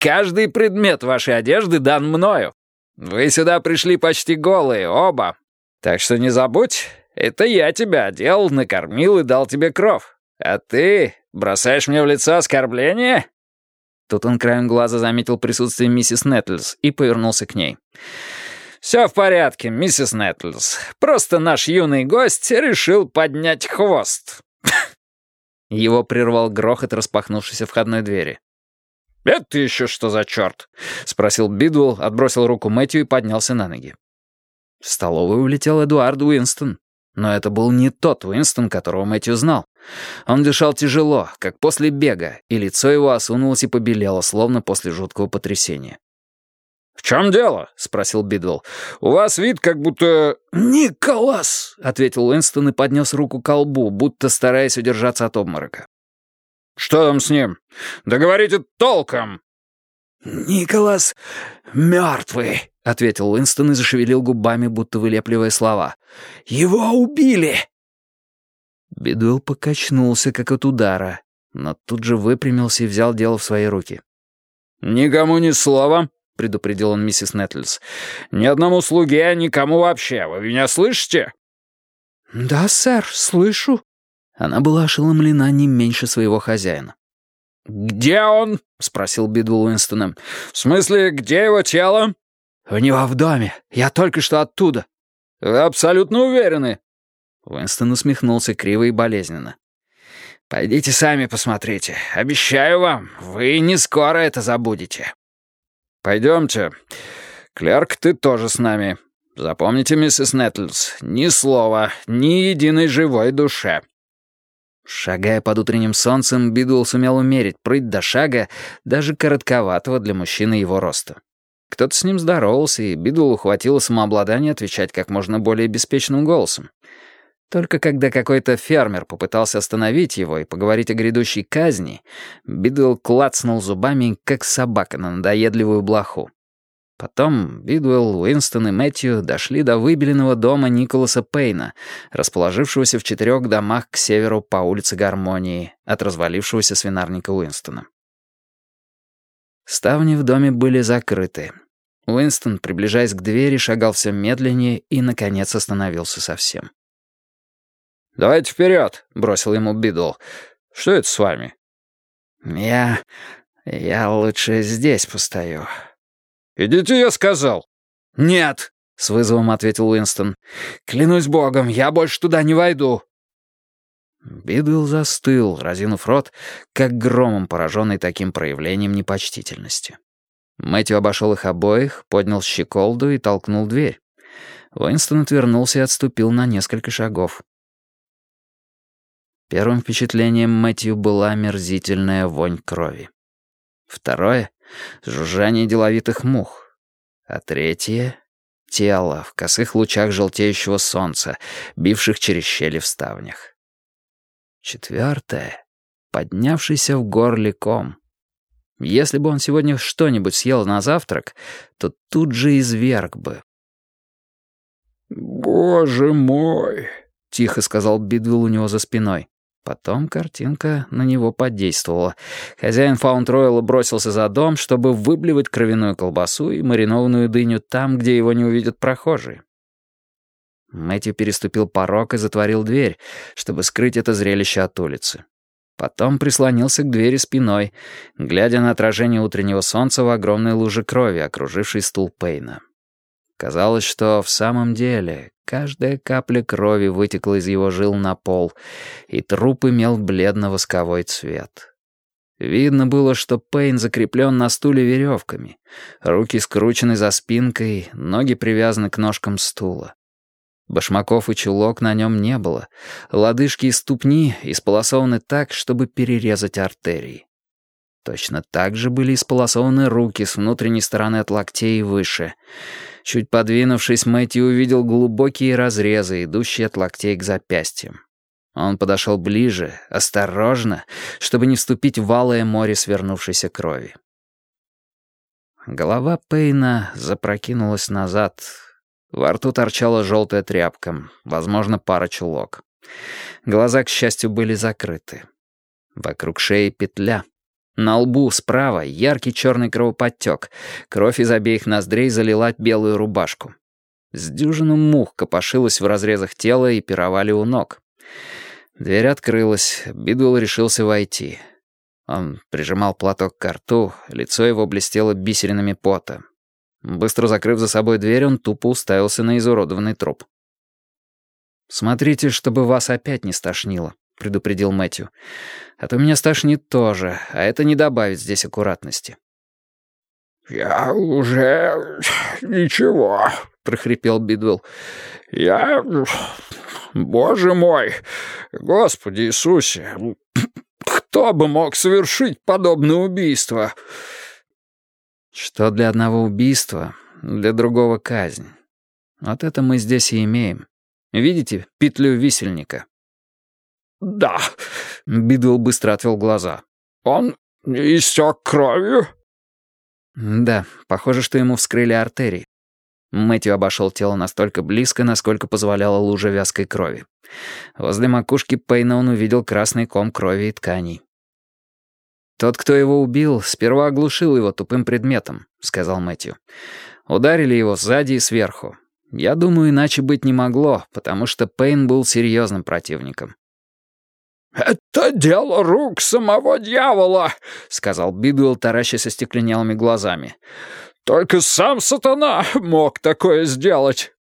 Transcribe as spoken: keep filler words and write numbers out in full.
Каждый предмет вашей одежды дан мною. Вы сюда пришли почти голые, оба. Так что не забудь, это я тебя одел, накормил и дал тебе кров. А ты бросаешь мне в лицо оскорбление?» Тут он краем глаза заметил присутствие миссис Нэттлс и повернулся к ней. «Все в порядке, миссис Нэттлс. Просто наш юный гость решил поднять хвост». Его прервал грохот распахнувшейся входной двери. «Это еще что за черт?» — спросил Бидуэлл, отбросил руку Мэтью и поднялся на ноги. В столовую улетел Эдуард Уинстон. Но это был не тот Уинстон, которого Мэтью знал. Он дышал тяжело, как после бега, и лицо его осунулось и побелело, словно после жуткого потрясения. «В чем дело?» — спросил Бидуэлл. «У вас вид как будто...» «Николас!» — ответил Уинстон и поднес руку к колбу, будто стараясь удержаться от обморока. «Что там с ним? Да говорите толком!» «Николас мертвый», — ответил Уинстон и зашевелил губами, будто вылепливая слова. «Его убили!» Бидуэлл покачнулся, как от удара, но тут же выпрямился и взял дело в свои руки. «Никому ни слова», — предупредил он миссис Нэттлс. «Ни одному слуге, никому вообще. Вы меня слышите?» «Да, сэр, слышу». Она была ошеломлена не меньше своего хозяина. «Где он?» — спросил Бидуэлл Уинстона. «В смысле, где его тело?» «У него в доме. Я только что оттуда». «Вы абсолютно уверены?» Уинстон усмехнулся криво и болезненно. «Пойдите сами посмотрите. Обещаю вам, вы не скоро это забудете». «Пойдемте. Клерк, ты тоже с нами. Запомните, миссис Нэттлс, ни слова, ни единой живой душе». Шагая под утренним солнцем, Бидуэлл сумел умерить прыть до шага, даже коротковатого для мужчины его роста. Кто-то с ним здоровался, и Бидуэллу хватило самообладания отвечать как можно более беспечным голосом. Только когда какой-то фермер попытался остановить его и поговорить о грядущей казни, Бидуэлл клацнул зубами, как собака на надоедливую блоху. Потом Бидуэлл, Уинстон и Мэтью дошли до выбеленного дома Николаса Пейна, расположившегося в четырех домах к северу по улице Гармонии от развалившегося свинарника Уинстона. Ставни в доме были закрыты. Уинстон, приближаясь к двери, шагал все медленнее и, наконец, остановился совсем. «Давайте вперед», — бросил ему Бидуэлл. «Что это с вами?» «Я... я лучше здесь постою». «Идите, я сказал». «Нет», — с вызовом ответил Уинстон. «Клянусь богом, я больше туда не войду». Бидуэлл застыл, разинув рот, как громом пораженный таким проявлением непочтительности. Мэтью обошел их обоих, поднял щеколду и толкнул дверь. Уинстон отвернулся и отступил на несколько шагов. Первым впечатлением Мэтью была омерзительная вонь крови. Второе — жужжание деловитых мух. А третье — тело в косых лучах желтеющего солнца, бивших через щели в ставнях. Четвертое — поднявшийся в горле ком. Если бы он сегодня что-нибудь съел на завтрак, то тут же изверг бы. «Боже мой!» — тихо сказал Бидуэлл у него за спиной. Потом картинка на него подействовала. Хозяин Фаунд-Ройла бросился за дом, чтобы выблевать кровяную колбасу и маринованную дыню там, где его не увидят прохожие. Мэтью переступил порог и затворил дверь, чтобы скрыть это зрелище от улицы. Потом прислонился к двери спиной, глядя на отражение утреннего солнца в огромной луже крови, окружившей стул Пейна. Казалось, что в самом деле каждая капля крови вытекла из его жил на пол, и труп имел бледно-восковой цвет. Видно было, что Пейн закреплен на стуле веревками, руки скручены за спинкой, ноги привязаны к ножкам стула. Башмаков и чулок на нем не было, лодыжки и ступни исполосованы так, чтобы перерезать артерии. Точно так же были исполосованы руки с внутренней стороны от локтей и выше. Чуть подвинувшись, Мэтью увидел глубокие разрезы, идущие от локтей к запястьям. Он подошел ближе, осторожно, чтобы не вступить в алое море свернувшейся крови. Голова Пейна запрокинулась назад. Во рту торчала желтая тряпка, возможно, пара чулок. Глаза, к счастью, были закрыты. Вокруг шеи петля. На лбу справа яркий черный кровоподтек. Кровь из обеих ноздрей залила белую рубашку. С дюжину мух копошилась в разрезах тела и пировали у ног. Дверь открылась, Бидуэлл решился войти. Он прижимал платок к рту, лицо его блестело бисеринами пота. Быстро закрыв за собой дверь, он тупо уставился на изуродованный труп. «Смотрите, чтобы вас опять не стошнило», — предупредил Мэтью. «А то меня стошнит тоже, а это не добавит здесь аккуратности». «Я уже... ничего», — прохрипел Бидуэлл. «Я... Боже мой! Господи Иисусе! Кто бы мог совершить подобное убийство?» «Что для одного убийства, для другого казнь. Вот это мы здесь и имеем. Видите петлю висельника?» «Да», — Бидуэлл быстро отвел глаза. «Он истек кровью?» «Да, похоже, что ему вскрыли артерии». Мэтью обошел тело настолько близко, насколько позволяла лужа вязкой крови. Возле макушки Пейна он увидел красный ком крови и тканей. «Тот, кто его убил, сперва оглушил его тупым предметом», — сказал Мэтью. «Ударили его сзади и сверху. Я думаю, иначе быть не могло, потому что Пейн был серьезным противником». «Это дело рук самого дьявола», — сказал Бидуэлл, таращась остекленелыми глазами. «Только сам сатана мог такое сделать».